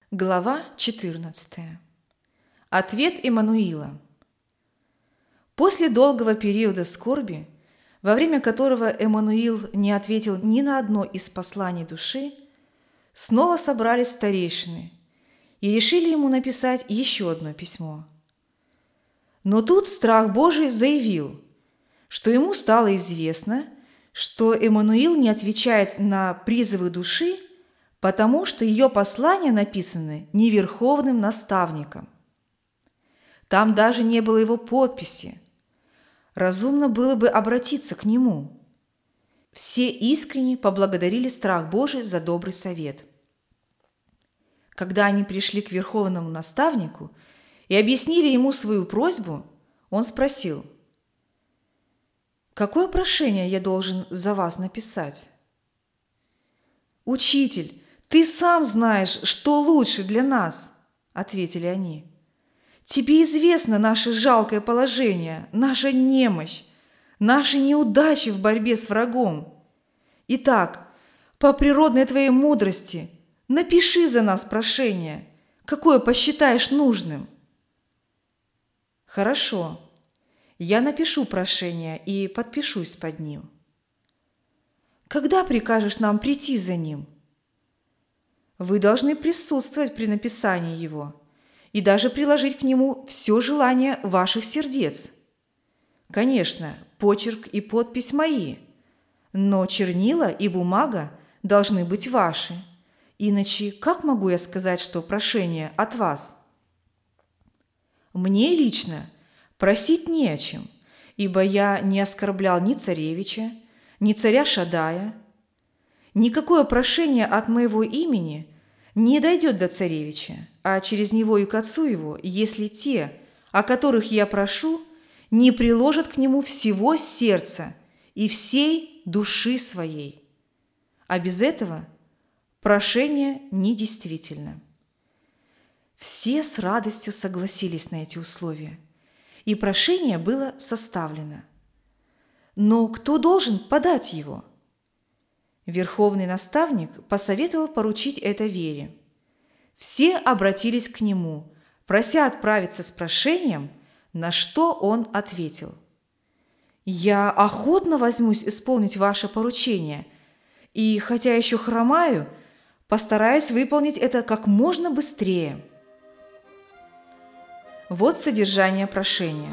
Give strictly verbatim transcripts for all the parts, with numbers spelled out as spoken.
Глава четырнадцатая. Ответ Эммануила. После долгого периода скорби, во время которого Эммануил не ответил ни на одно из посланий души, снова собрались старейшины и решили ему написать еще одно письмо. Но тут страх Божий заявил, что ему стало известно, что Эммануил не отвечает на призывы души, потому что ее послания написаны не верховным наставником. Там даже не было его подписи. Разумно было бы обратиться к нему. Все искренне поблагодарили страх Божий за добрый совет. Когда они пришли к верховному наставнику и объяснили ему свою просьбу, он спросил: «Какое прошение я должен за вас написать?» «Учитель, ты сам знаешь, что лучше для нас», – ответили они. «Тебе известно наше жалкое положение, наша немощь, наши неудачи в борьбе с врагом. Итак, по природной твоей мудрости напиши за нас прошение, какое посчитаешь нужным». «Хорошо, я напишу прошение и подпишусь под ним». «Когда прикажешь нам прийти за ним?» «Вы должны присутствовать при написании его и даже приложить к нему все желание ваших сердец. Конечно, почерк и подпись мои, но чернила и бумага должны быть ваши, иначе как могу я сказать, что прошение от вас?» «Мне лично просить не о чем, ибо я не оскорблял ни царевича, ни царя Шадая. Никакое прошение от моего имени не дойдет до царевича, а через него и к отцу его, если те, о которых я прошу, не приложат к нему всего сердца и всей души своей. А без этого прошение недействительно». Все с радостью согласились на эти условия, и прошение было составлено. Но кто должен подать его? Верховный наставник посоветовал поручить это Вере. Все обратились к нему, прося отправиться с прошением, на что он ответил: «Я охотно возьмусь исполнить ваше поручение, и, хотя еще хромаю, постараюсь выполнить это как можно быстрее». Вот содержание прошения.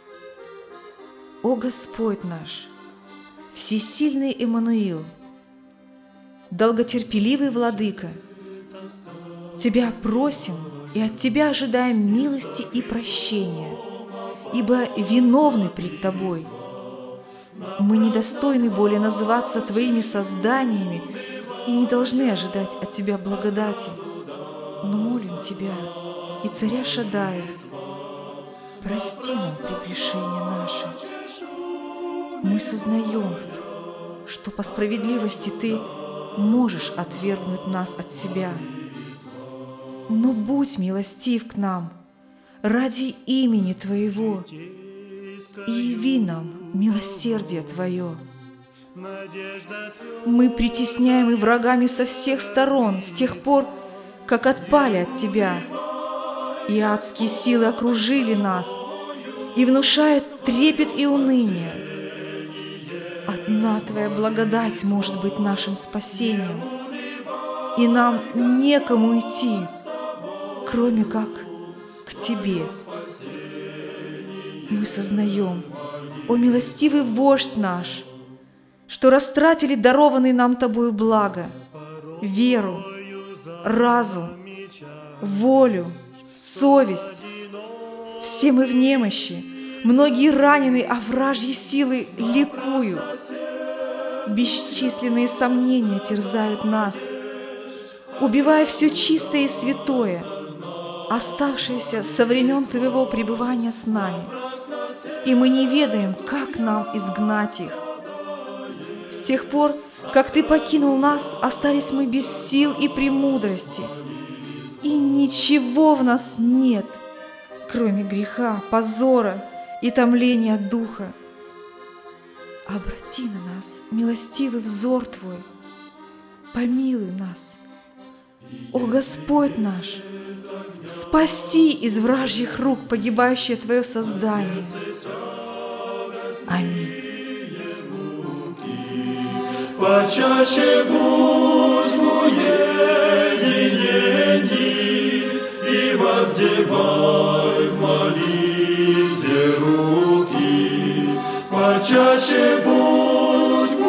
«О Господь наш, всесильный Эммануил, долготерпеливый Владыка, Тебя просим и от Тебя ожидаем милости и прощения, ибо виновны пред Тобой. Мы недостойны более называться Твоими созданиями и не должны ожидать от Тебя благодати, но молим Тебя и царя Шадая, прости нам прегрешения наши. Мы сознаем, что по справедливости Ты можешь отвергнуть нас от себя. Но будь милостив к нам ради имени Твоего и яви нам милосердие Твое. Мы притесняемы врагами со всех сторон с тех пор, как отпали от Тебя, и адские силы окружили нас и внушают трепет и уныние. Одна Твоя благодать может быть нашим спасением, и нам некому идти, кроме как к Тебе. Мы сознаем, о милостивый вождь наш, что растратили дарованные нам Тобою благо, веру, разум, волю, совесть. Все мы в немощи, многие ранены, а вражьи силы ликуют. Бесчисленные сомнения терзают нас, убивая все чистое и святое, оставшееся со времен Твоего пребывания с нами, и мы не ведаем, как нам изгнать их. С тех пор, как Ты покинул нас, остались мы без сил и премудрости, и ничего в нас нет, кроме греха, позора и томления духа. Обрати на нас милостивый взор Твой, помилуй нас О Господь наш, спаси из вражьих рук погибающее Твое создание. Аминь. Почаще будь в уединении и воздевай в молитве руки. Почаще будь в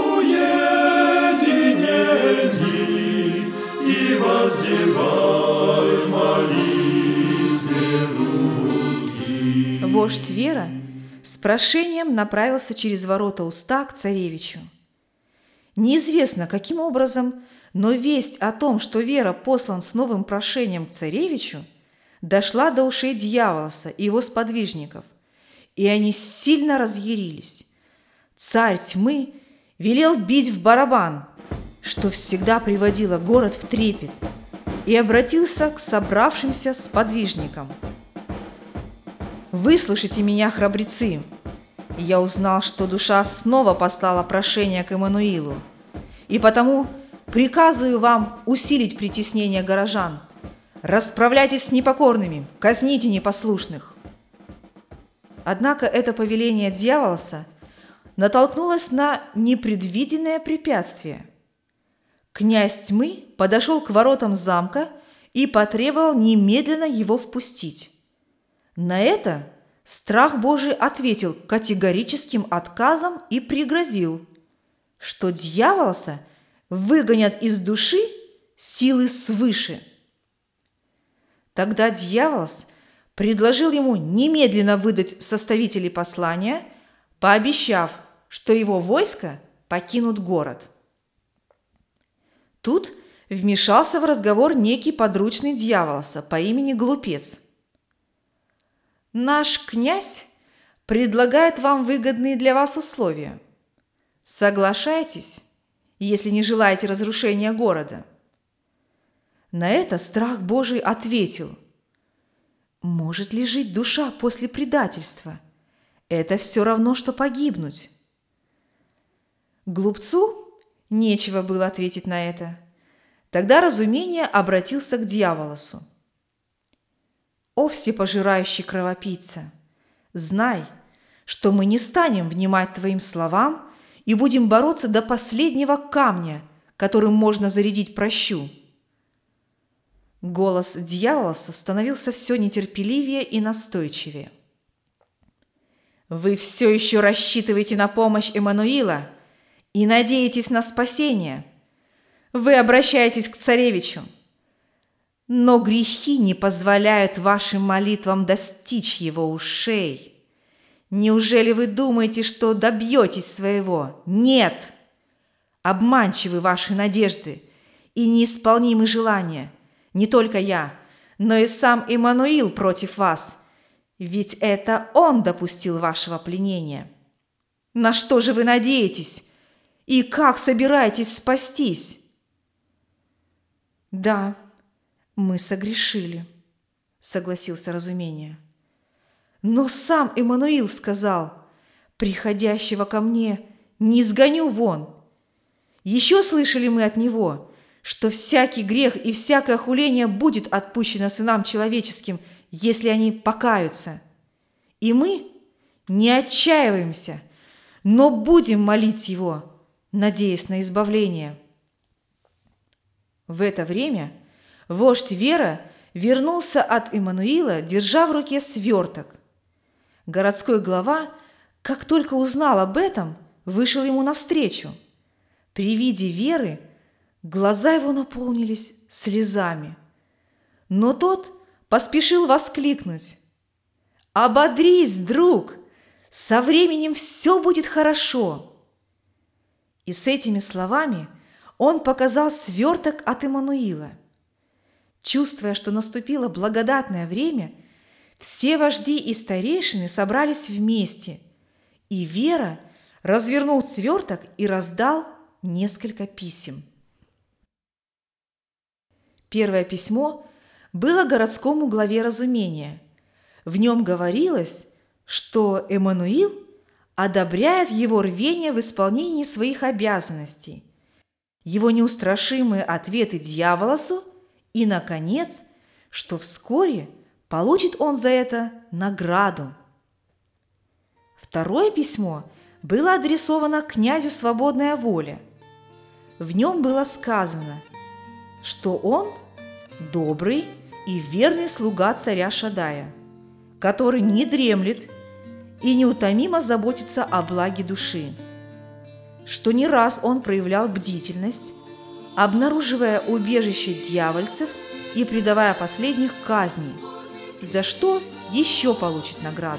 уединении и воздевай в молитве руки. Вождь Вера с прошением направился через ворота уста к царевичу. Неизвестно, каким образом, но весть о том, что Вера послан с новым прошением к царевичу, дошла до ушей Дьяволоса и его сподвижников, и они сильно разъярились. Царь тьмы велел бить в барабан, что всегда приводило город в трепет, и обратился к собравшимся сподвижникам. «Выслушайте меня, храбрецы! Я узнал, что душа снова послала прошение к Эммануилу, и потому приказываю вам усилить притеснение горожан. Расправляйтесь с непокорными, казните непослушных». Однако это повеление Дьяволоса натолкнулось на непредвиденное препятствие. Князь тьмы подошел к воротам замка и потребовал немедленно его впустить. На это Страх Божий ответил категорическим отказом и пригрозил, что Дьяволоса выгонят из души силы свыше. Тогда Дьяволос предложил ему немедленно выдать составителей послания, пообещав, что его войско покинут город. Тут вмешался в разговор некий подручный Дьяволоса по имени Глупец. «Наш князь предлагает вам выгодные для вас условия. Соглашайтесь, если не желаете разрушения города». На это Страх Божий ответил: «Может ли жить душа после предательства? Это все равно, что погибнуть». Глупцу нечего было ответить на это. Тогда разумение обратился к Дьяволосу. «О всепожирающий кровопийца, знай, что мы не станем внимать твоим словам и будем бороться до последнего камня, которым можно зарядить пращу». Голос Дьяволоса становился все нетерпеливее и настойчивее. «Вы все еще рассчитываете на помощь Эммануила и надеетесь на спасение. Вы обращаетесь к царевичу. Но грехи не позволяют вашим молитвам достичь его ушей. Неужели вы думаете, что добьетесь своего? Нет! Обманчивы ваши надежды и неисполнимы желания. Не только я, но и сам Эммануил против вас, ведь это он допустил вашего пленения. На что же вы надеетесь? И как собираетесь спастись?» «Да, мы согрешили», — согласился разумение. «Но сам Эммануил сказал: приходящего ко мне не изгоню вон. Еще слышали мы от него, что всякий грех и всякое хуление будет отпущено сынам человеческим, если они покаются. И мы не отчаиваемся, но будем молить его, надеясь на избавление». В это время вождь Вера вернулся от Эммануила, держа в руке сверток. Городской глава, как только узнал об этом, вышел ему навстречу. При виде Веры глаза его наполнились слезами. Но тот поспешил воскликнуть: «Ободрись, друг! Со временем все будет хорошо!» И с этими словами он показал сверток от Эммануила. Чувствуя, что наступило благодатное время, все вожди и старейшины собрались вместе, и Вера развернул сверток и раздал несколько писем. Первое письмо было городскому главе разумения. В нем говорилось, что Эммануил одобряет его рвение в исполнении своих обязанностей, его неустрашимые ответы Дьяволосу И, наконец, что вскоре получит он за это награду. Второе письмо было адресовано князю Свободная Воля. В нем было сказано, что он добрый и верный слуга царя Шадая, который не дремлет и неутомимо заботится о благе души, что не раз он проявлял бдительность, обнаруживая убежище дьявольцев и предавая последних казни, за что еще получит награду.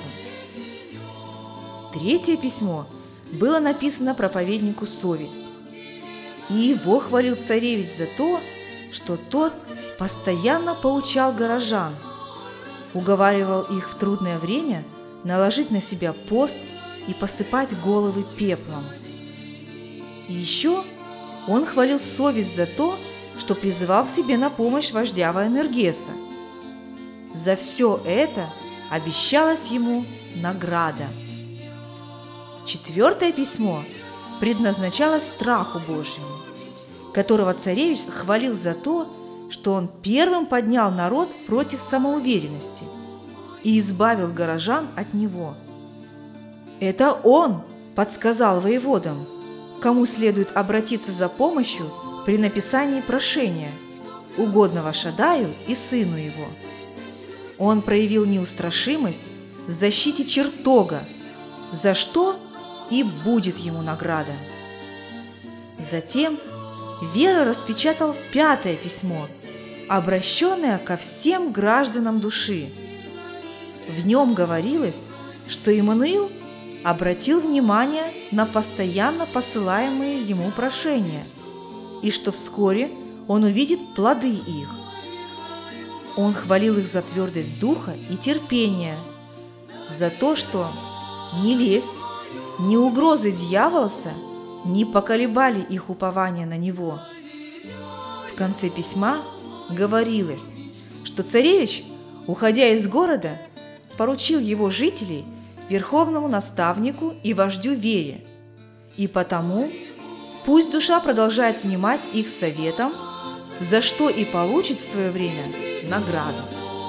Третье письмо было написано проповеднику Совесть, и его хвалил царевич за то, что тот постоянно поучал горожан, уговаривал их в трудное время наложить на себя пост и посыпать головы пеплом. И еще он хвалил Совесть за то, что призывал к себе на помощь вождя Ваенергеса. За все это обещалась ему награда. Четвертое письмо предназначалось страху Божьему, которого царевич хвалил за то, что он первым поднял народ против самоуверенности и избавил горожан от него. Это он подсказал воеводам, кому следует обратиться за помощью при написании прошения, угодного Шадаю и сыну его. Он проявил неустрашимость в защите чертога, за что и будет ему награда. Затем Вера распечатал пятое письмо, обращенное ко всем гражданам души. В нем говорилось, что Иммануил обратил внимание на постоянно посылаемые ему прошения и что вскоре он увидит плоды их. Он хвалил их за твердость духа и терпение, за то, что ни лесть, ни угрозы дьяволоса не поколебали их упование на него. В конце письма говорилось, что царевич, уходя из города, поручил его жителей верховному наставнику и вождю Вере, и потому пусть душа продолжает внимать их советам, за что и получит в свое время награду.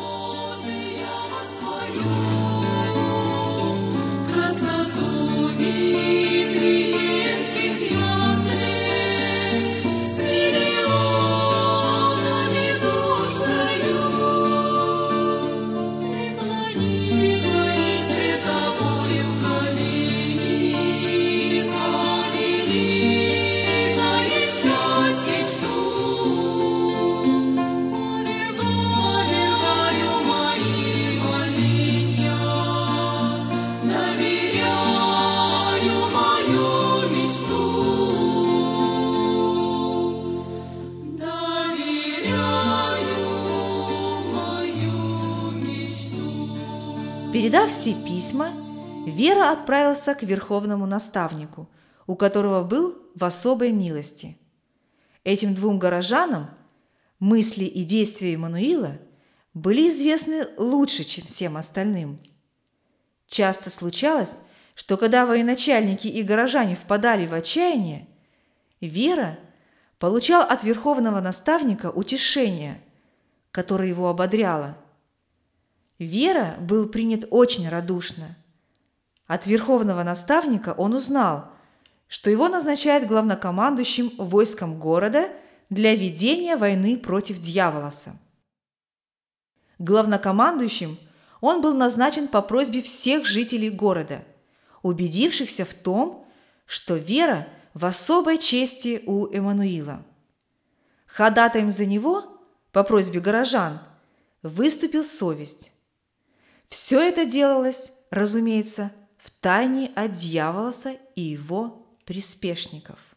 Передав все письма, Вера отправился к верховному наставнику, у которого был в особой милости. Этим двум горожанам мысли и действия Иммануила были известны лучше, чем всем остальным. Часто случалось, что когда военачальники и горожане впадали в отчаяние, Вера получал от верховного наставника утешение, которое его ободряло. Вера был принят очень радушно. От верховного наставника он узнал, что его назначают главнокомандующим войском города для ведения войны против дьяволоса. Главнокомандующим он был назначен по просьбе всех жителей города, убедившихся в том, что Вера в особой чести у Иммануила. Ходатаем за него, по просьбе горожан, выступил Совесть. Все это делалось, разумеется, в тайне от дьяволоса и его приспешников.